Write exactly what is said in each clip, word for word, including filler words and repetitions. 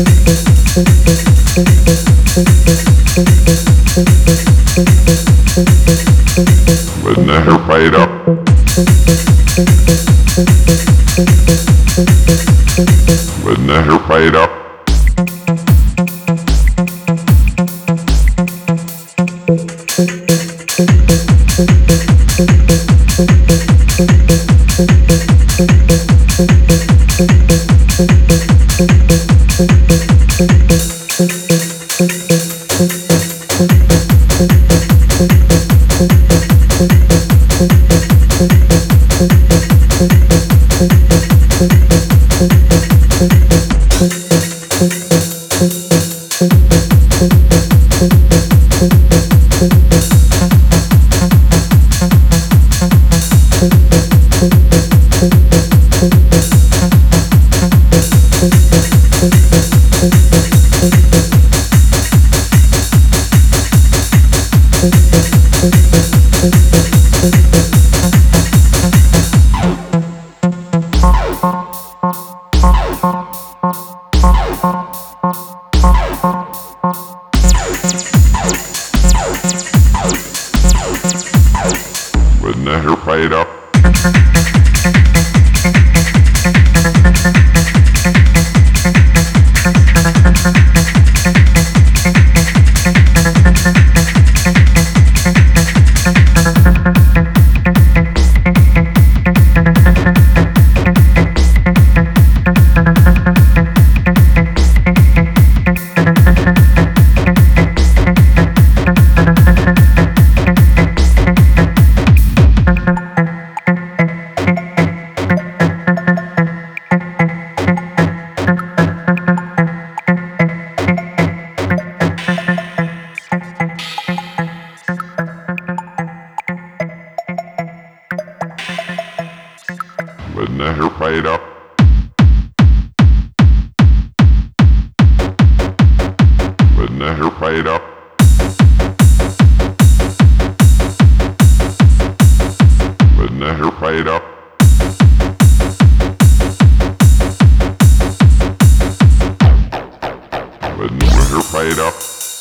With never fight up. With never fight up. Would never fight up. Would never fight up. Would never fight up. Would never fight up. Would never fight up.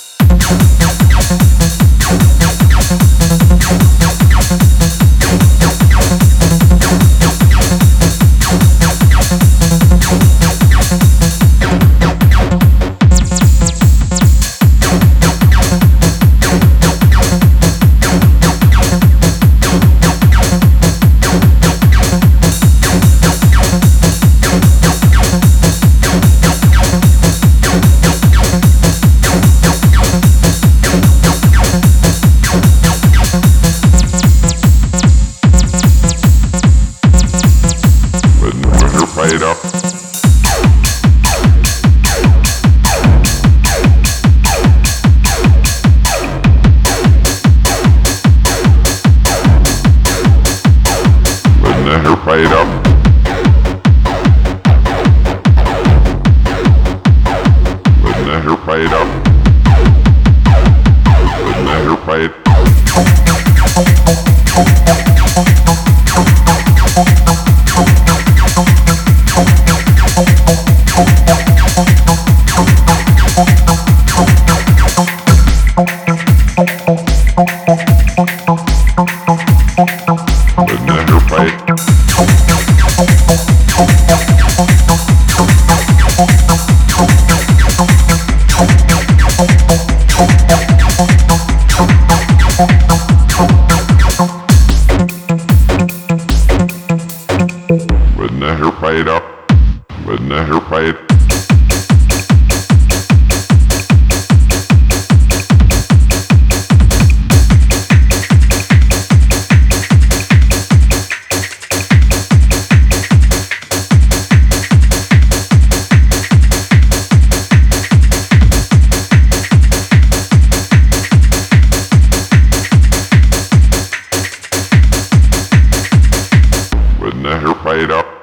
Fight up. Would never fight up. Would never fight up. Would never fight. Would never fight. Would never fight up. Would never fight. Would never fight up.